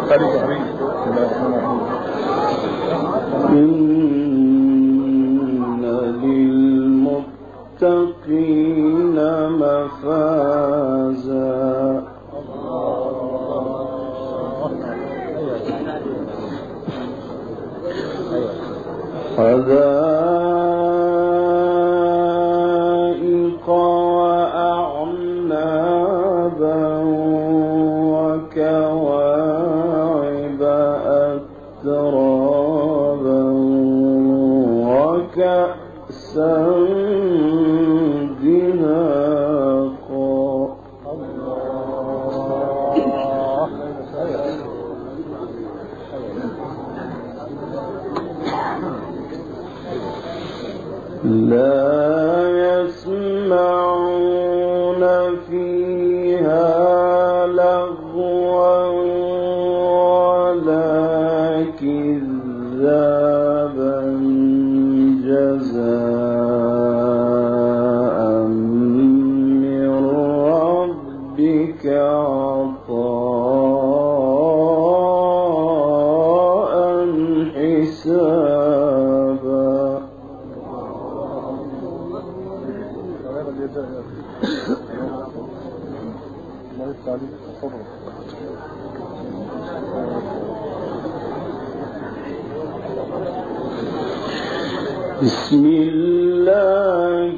إن للمتقين مفازا حدائق وأعنابا وكواعب أترابا وكأسا دهاقا لا يسمعون فيها لغوا ولا كذابا جزاء من ربك عطاء حسابا بسم الله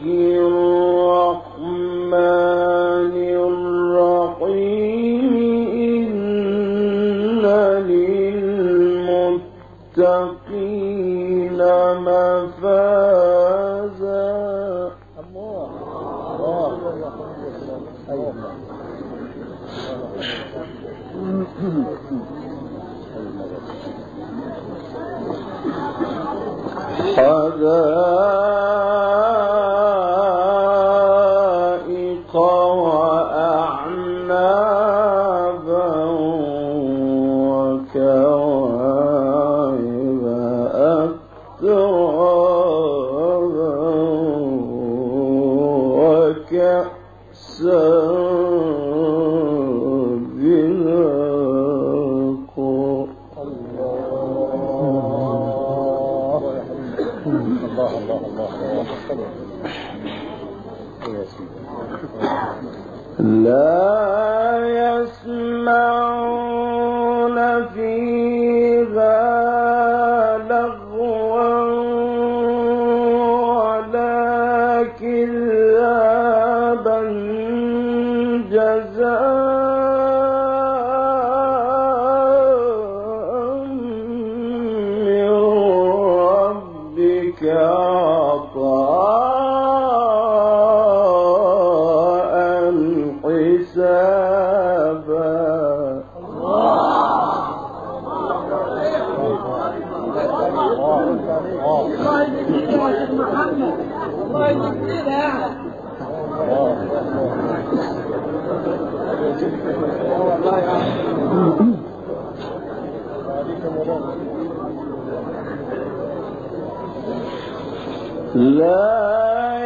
الرحمن الرحيم إن للمتقين مفازا حدائق وأعنابا وكواعب أترابا وكأسا لا يسمعون فيها لغوا ولا كذابا جزاء من ربك عطاء حسابا لا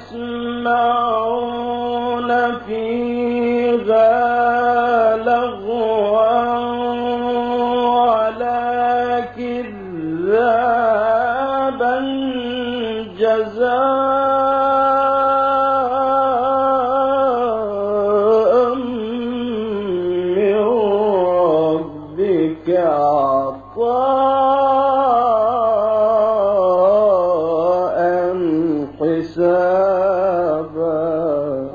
يسمعون فيها لغوا ولا كذابا جزاء من ربك عطاء حسابا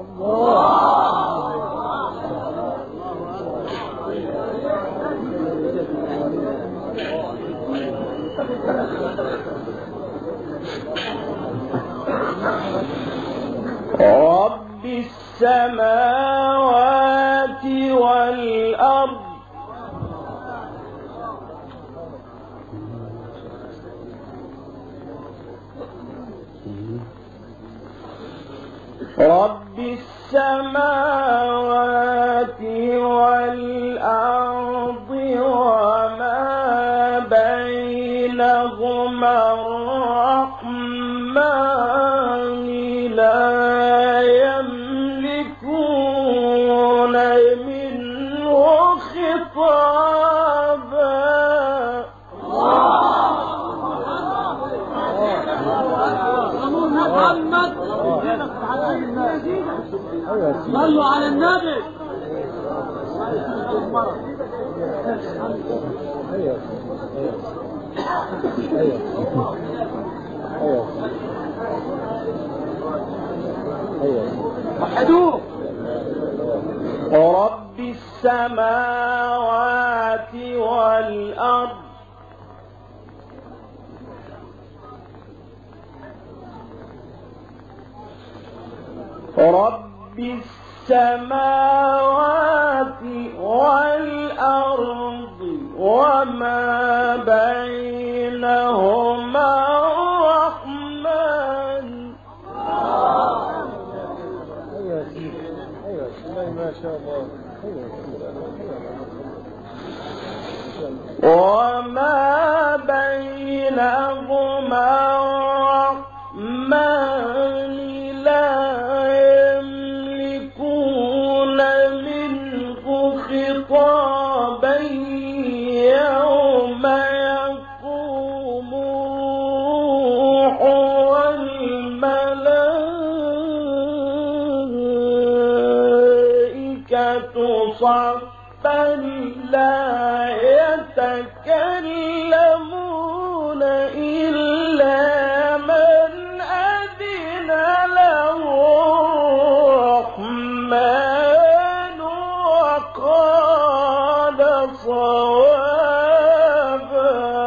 رب السماوات والأرض رب السماوات والأرض وما بينهما الرحمن لا يملكون منه خطابا صلوا على النبي. وحدوه. رب السماوات والأرض رب السماوات والأرض وما بينهما الرحمن. ما شاء الله. وما بينهما الرحمن لا يملكون منه خطابا يوم يقوم الروح والملائكة صفا لا يتكلمون إلا من أذن له الرحمن وقال صوابا.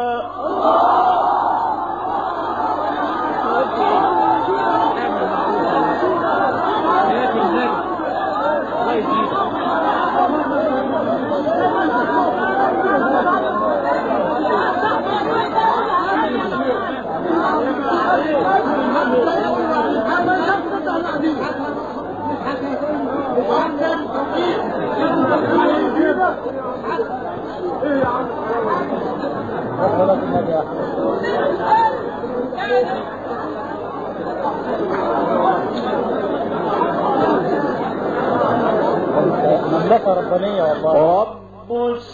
مملكة ربانية والله. رب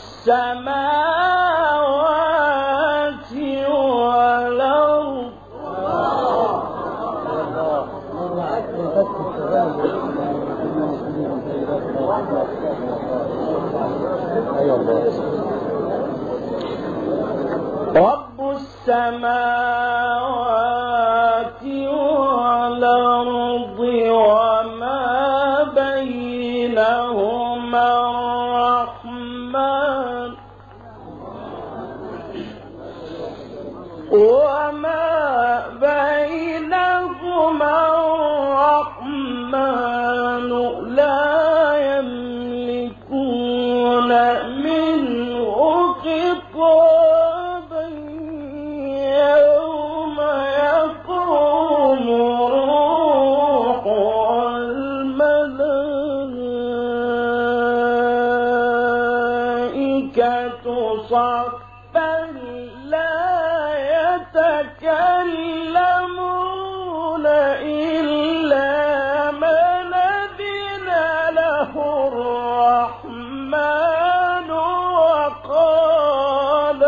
السماوات والأرض رب السماوات والأرض وما بينهما الرحمن وما بينهما الرحمن لا يملكون منه خطابا يوم يقوم الروح والملائكة صفا لا يتكلمون إلا من أذن له الرحمن وقال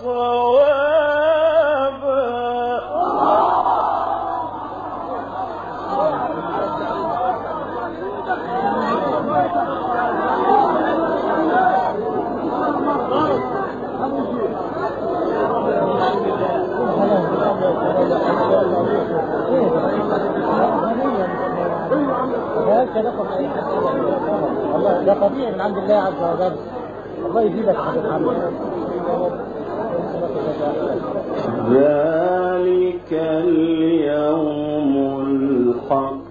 صوابا. والله ده طبيعي من عند الله عز وجل. الله يزيدك حبيب ذلك اليوم الحق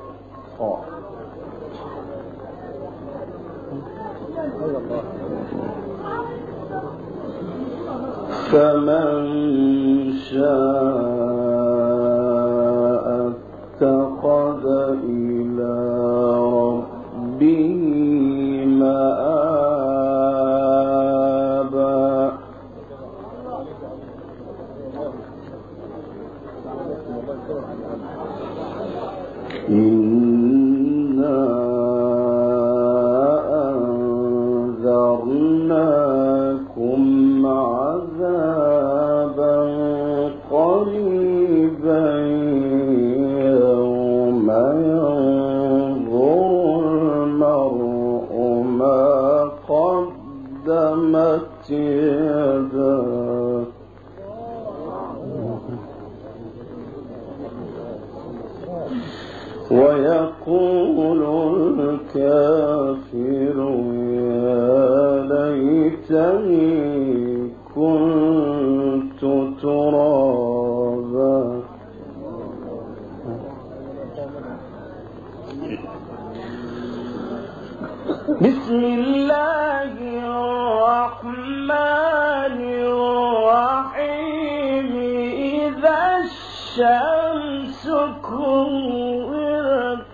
فمن شاء اتخذ إلى ربه مآبا. إنا أنذرناكم عذابا ويقول الكافر يا ليتني كنت ترابا. بسم الله الرحمن الرحيم. إذا الشمس كورت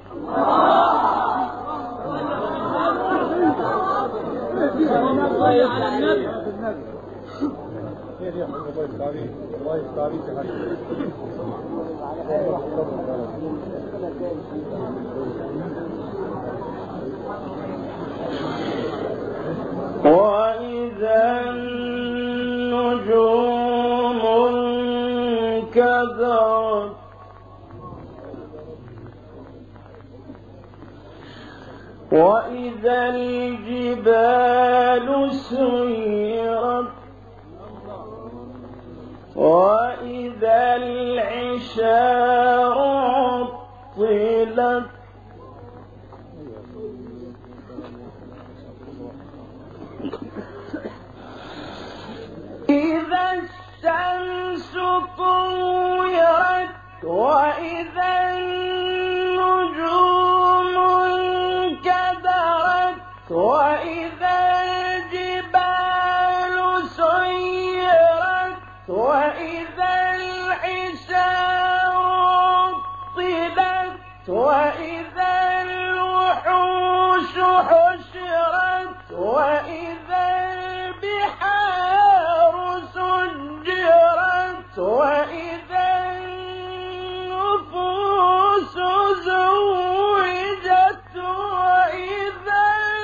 وإذا النجوم انكدرت وإذا الجبال سيرت وإذا العشار عطلت إذا الشمس كورت وإذا النجوم انكدرت وإذا الجبال سيرت وإذا العشار عطلت وإذا الوحوش حشرت وإذا البحار سجرت وإذا النفوس زوجت وإذا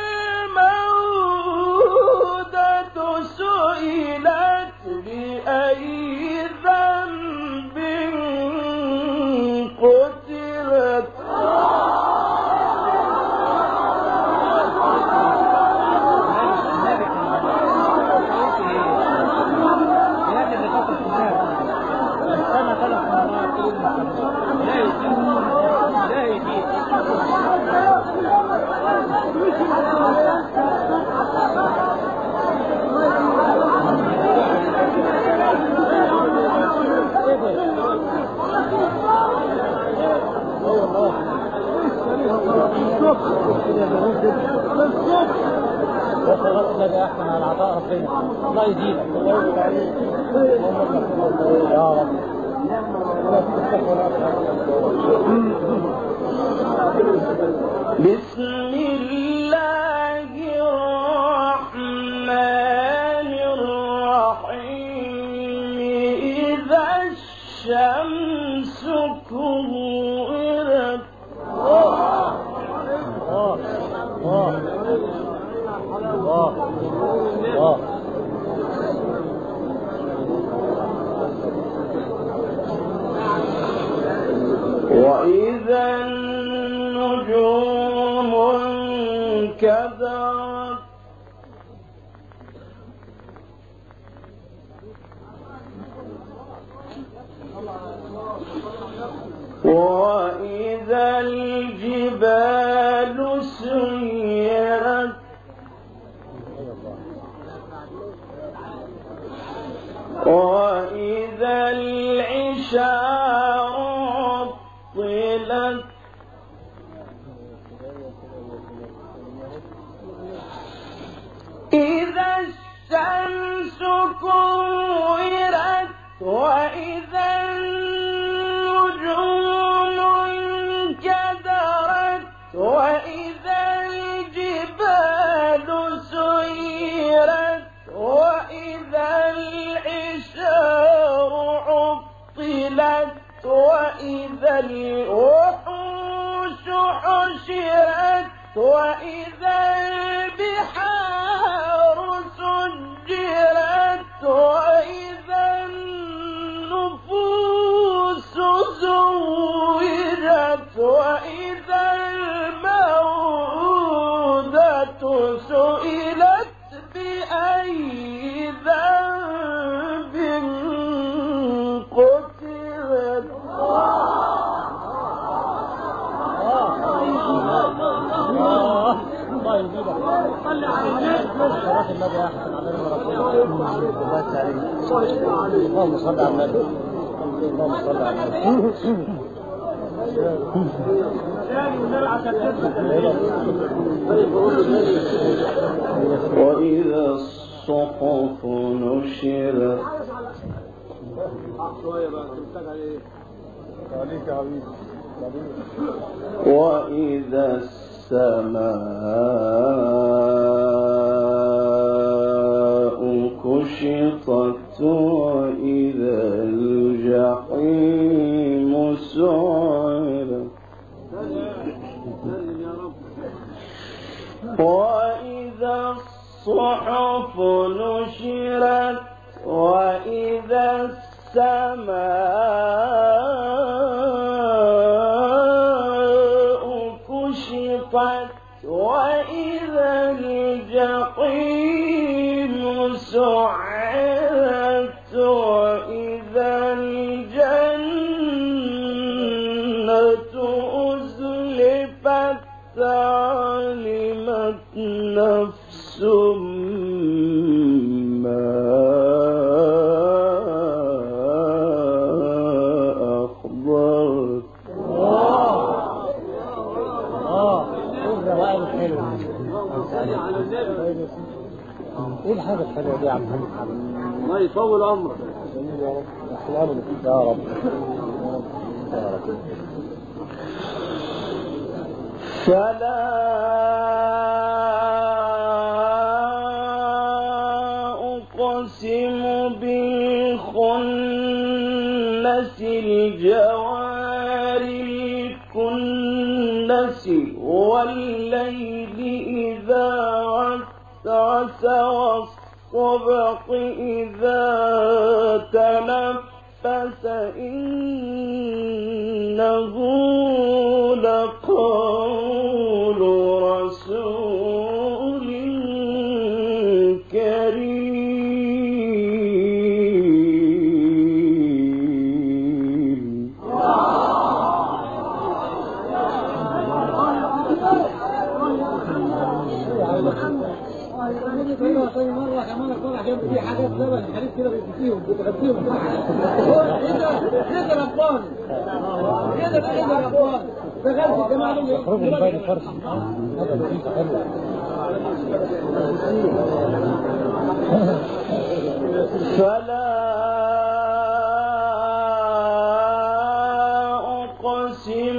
الموءودة سئلت بأي ذنب قتلت. وخلقنا بأحسن على عطاء ربنا. الله يزيدك يا رب. بسم الله الرحمن الرحيم. إذا الشمس كورت وإذا النجوم انكدرت وإذا الجبال سيرت وإذا العشار عطلت إذا الشمس كورت وإذا النجوم انكدرت وإذا الجبال سيرت وإذا العشار عطلت وإذا الوحوش حشرت وإذا البحار سجرت وإذا النفوس زوجت وإذا الموءودة سئلت بأي ذنب قتلت. صلاة النبي أحسن على الرسول. الله تعالى. اللهم صل على النبي. اللهم صل على النبي. وإذا الصحف نشرت وإذا السماء كشطت وإذا الجحيم سعرت وإذا الصحف نشرت وإذا السماء كشطت وإذا الجحيم سعرت وإذا الجنة أزلفت علمت نفس ما أحضرت. ايه الحاجة الحلوة دي يا عم محمد؟ الله يطول عمرك. يا رب يا رب. فلا أقسم بالخنس الجوار الكنس والليل إذا عسعس والصبح إذا تنفس إنه لقول رسول كريم. طيب مرة كمان فرح جنب دي حاجات لبن حديث كده بيفيهم بتغذيهم كده كده ربان كده ربان بغذي الجماعة دول يخرجوا من بين الفرش هذا لطيف حلو. فلا أقسم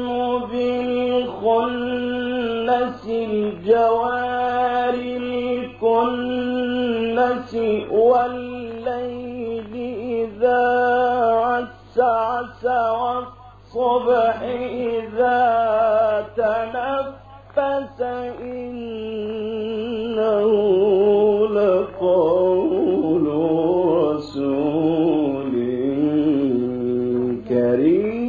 بالخنس الجوار الكنس والليل إذا عسعس والصبح إذا تنفس إنه لقول رسول كريم.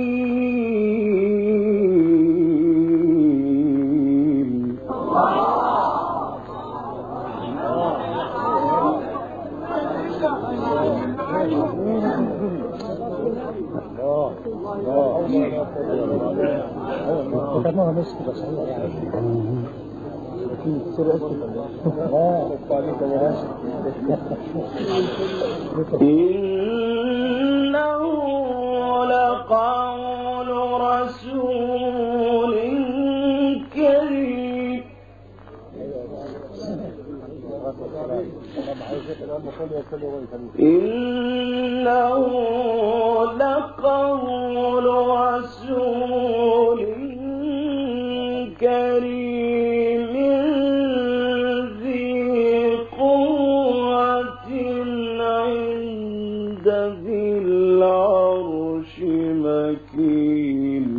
كتبناها نص كده صحيح يعني. إنه لقول رسول كريم. إنه لقول رسول كريم ذي قوة عند ذي العرش مكين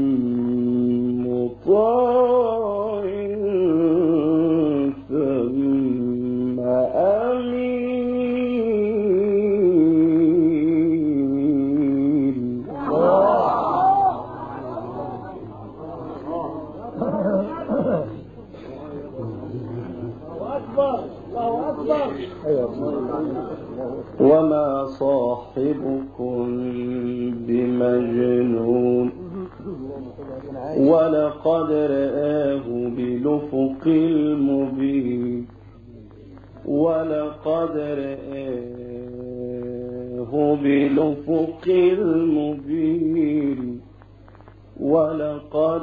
مطاع ثم أمين. وما صاحبكم بمجنون ولقد رآه بالأفق المبين ولقد رآه بالأفق المبين ولقد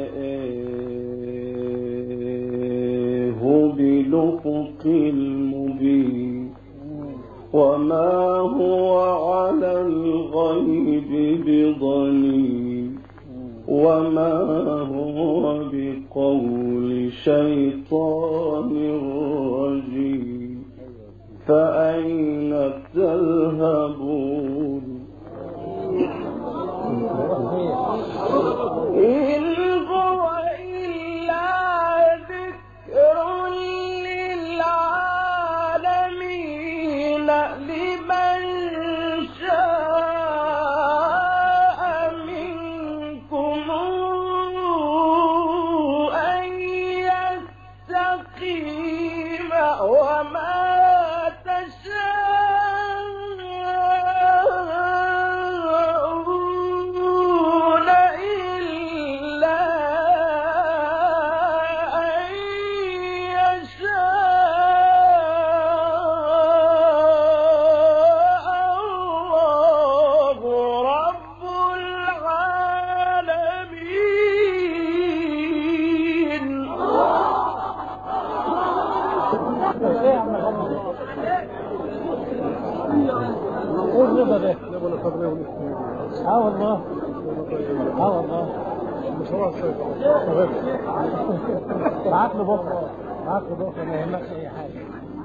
رآه بالأفق المبين وما هو على الغيب بضنين وما هو بقول شيطان رجيم فأين تذهبون إن هو إلا ذكر للعالمين لمن شاء منكم أن يستقيم وما تشاءون إلا أن يشاء الله رب العالمين. والله والله مش هو بعت له بكره ما يهمكش اي حاجه.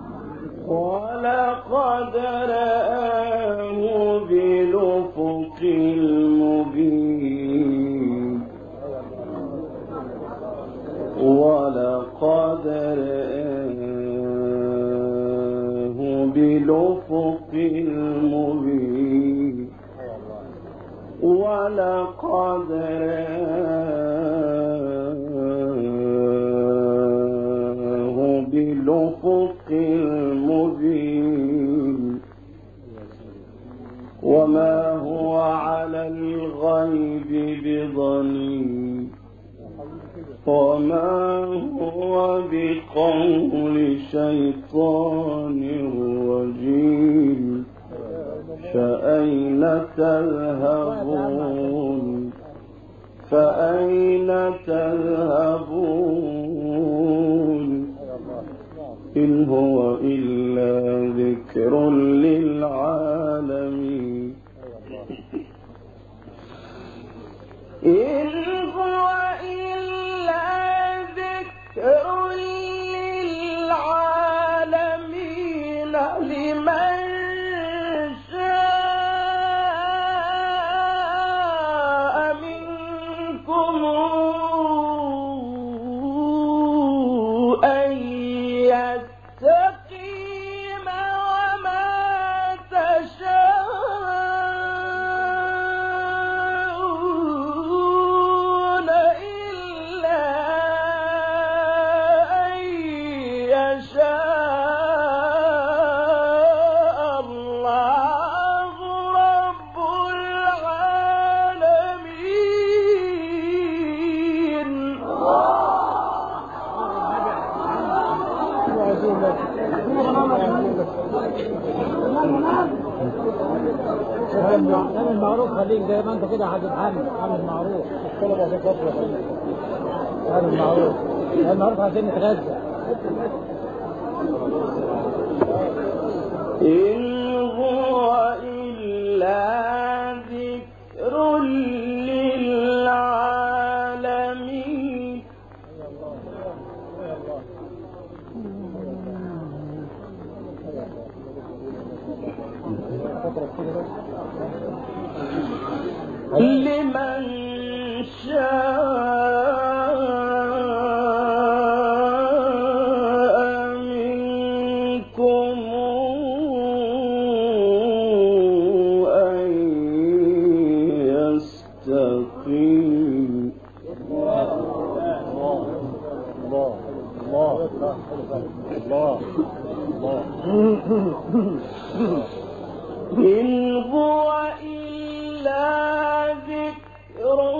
ولقد رآه بالأفق المبين ولقد رآه بالأفق المبين ولقد رآه بالأفق المبين وما هو على الغيب بضنين وما هو بقول شيطان رجيم فأين تذهبون إن هو إلا ذكر للعالمين إن هو إلا ذكر للعالمين لمن شاء منكم أن يستقيم وما تشاءون إلا أن يشاء الله رب العالمين. اعمل معروف خليك زي ما انت كده هتتعامل اعمل معروف اعمل معروف المعروف عشان نتغذى. إن هو إلا ذكر للعالمين لمن شاء منكم أن يستقيم إن هو إلا ذكر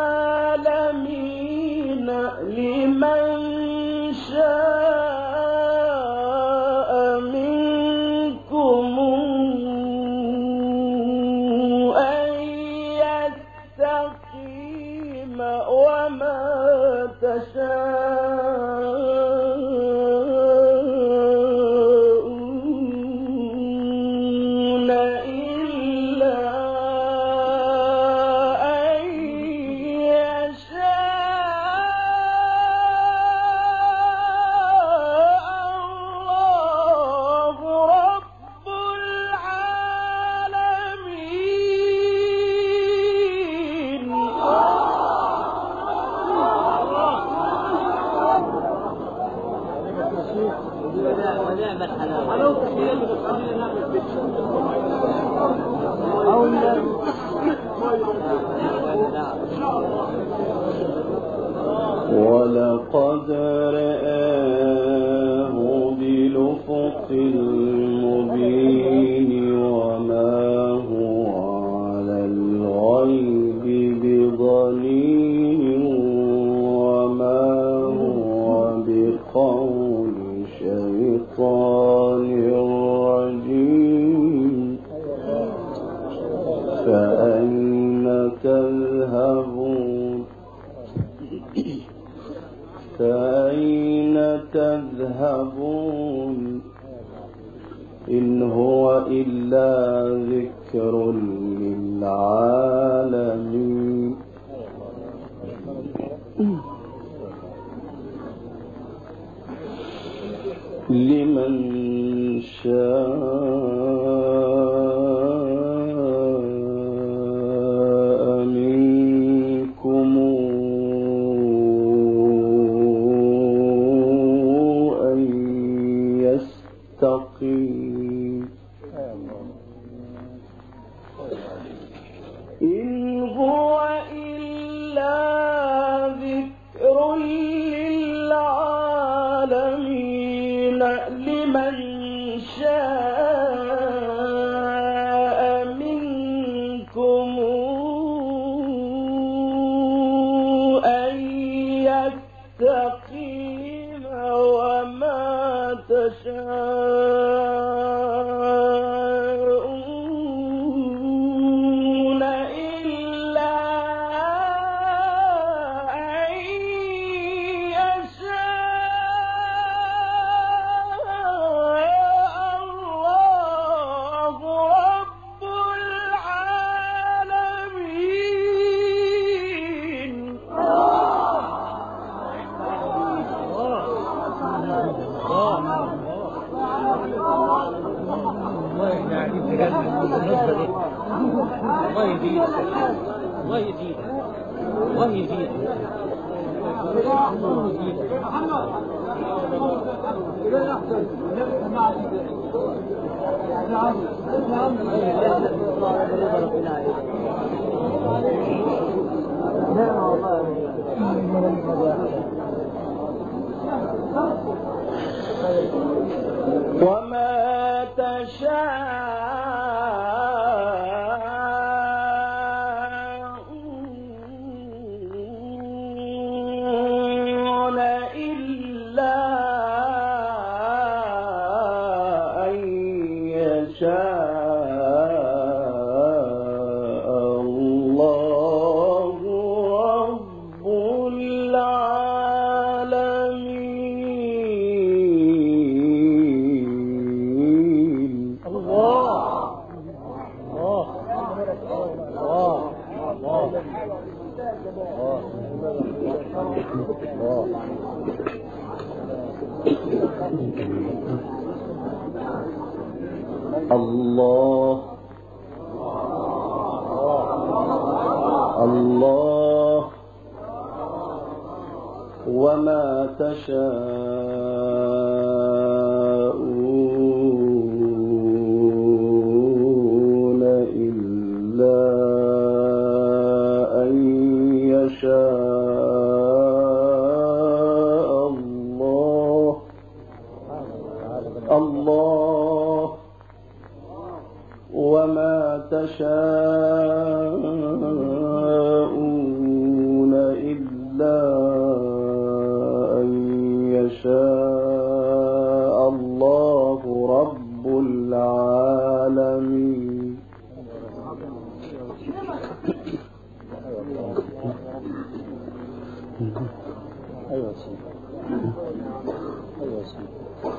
للعالمين لمن شاء وما تشاءون إلا أن يشاء الله رب العالمين. ونعم ولقد رآه بالأفق المبين وما هو على الغيب بضنين وما هو بقول شيطان رجيم. فأين تذهبون فأين تذهبون إن هو إلا ذكر للعالمين. لمن شاء منكم أن يستقيم. إن هو إلا ذكر للعالمين. لمن شاء منكم أن يستقيم وما تشاءون إلا أن يشاء الله رب العالمين. الله يزيدك الله يزيدك الله يزيدك وما تشاءون إلا أن يشاء الله رب العالمين. الله الله وما تشاءون إلا أن يشاء الله الله وما تشاءون إلا أن يشاء الله أيوة سيدي. أيوة سيدي.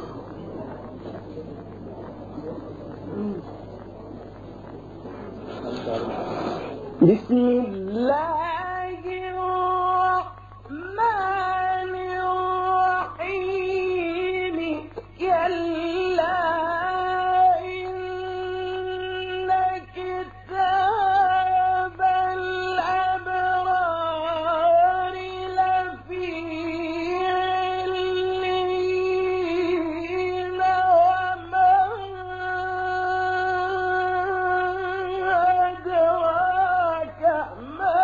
بسم الله الرحمن الرحيم كلا إن كتاب الأبرار لفي عليين وما أدراك ما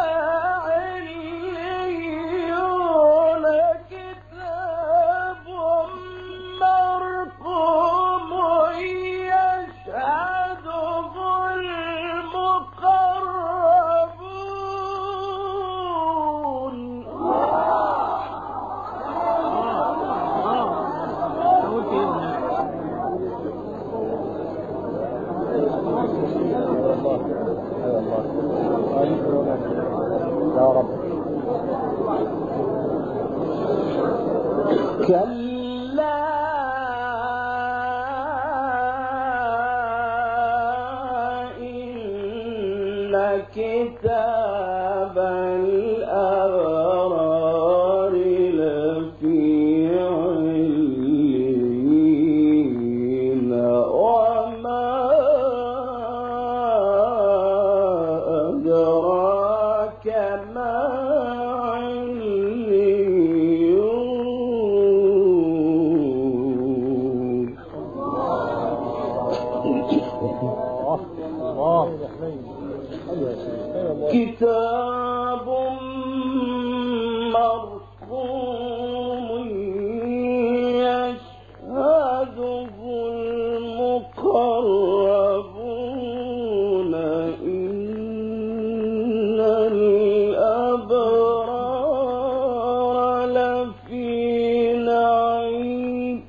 عليون كتاب مرقوم يشهده المقربون يا رب. كلا إن كتاب الأبرار لفي عليين وما أدراك ما عليون كتاب مرقوم يشهده المقربون إن الأبرار لفي نعيم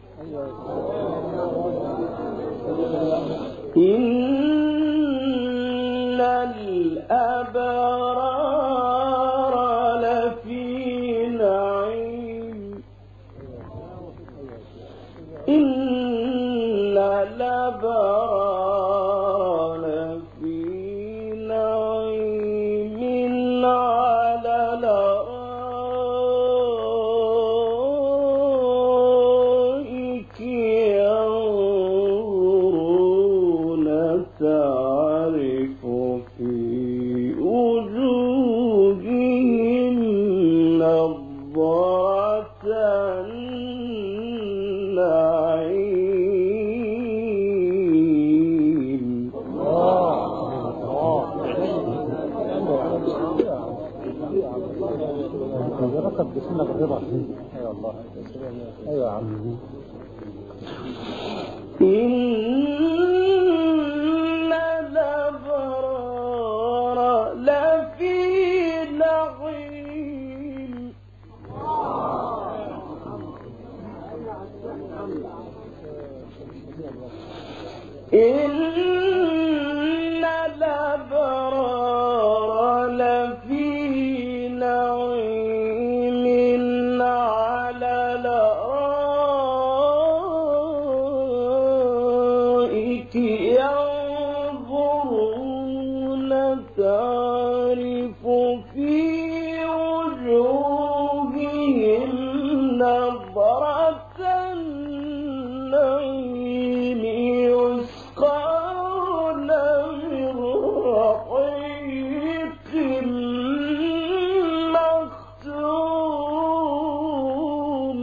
إن الأبرار لفي نعيم إن الأبرار لفي نعيم على الأرائك ينظرون تعرف في وجوههم نضرة النعيم ركب بسمك الرضا. أيوة الله. أيوة عم. إن الأبرار لفي نعيم إن الأبرار لفي نعيم على الأرائك ينظرون تعرف في وجوههم نضرة النعيم يسقون من رحيق مختوم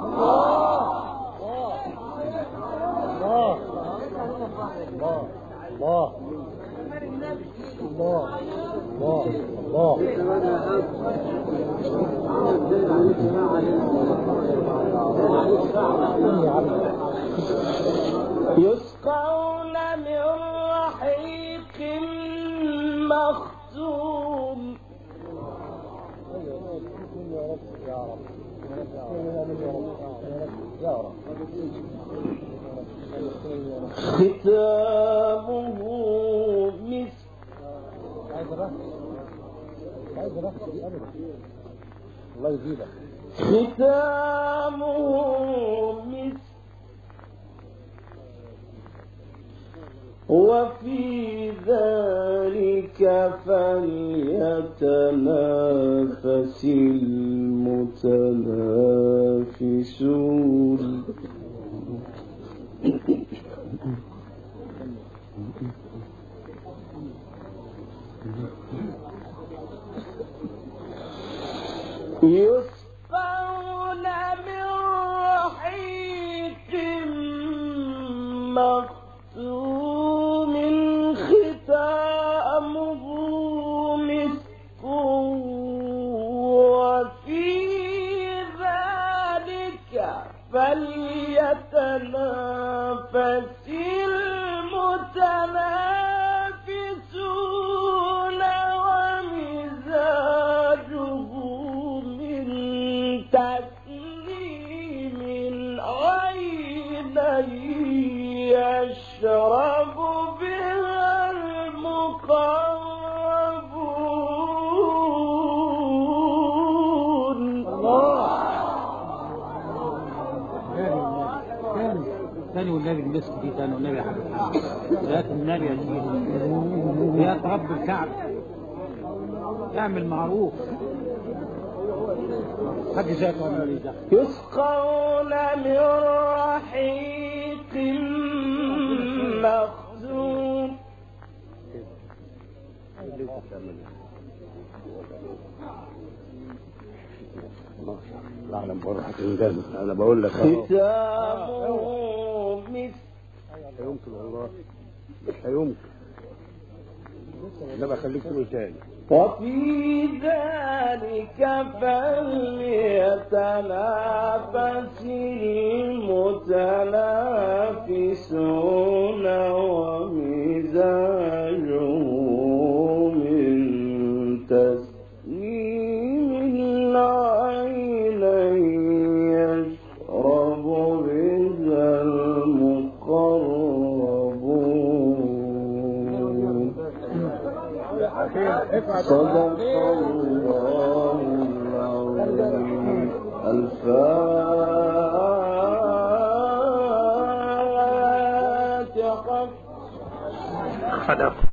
يسقون من رحيق مختوم ختامه مسك الله يزيدك. ختامه مسك وفي ذلك فليتنافس المتنافسون. يسقون من رحيق مختوم ختامه مسك وفي ذلك فليتنافس المتنافسون ومزاجه من تسليم عينا يشرب بها المقربون. ثاني والنبي المسك دي ثاني والنبي يا حبيبي ذات النبي يا سيدي يا رب الكعب اعمل معروف حد زيك ولا ليك. يسقون من رحيق مختوم انا بقول لك ختامه مسك. يمكن والله مش هيمكن. لا بخليك تقول تاني. وفي ذلك فليتنافس المتنافسون ومزاجه من تسنيم العين يشرب بها المقربون. صدق الله العظيم. الفاتحة.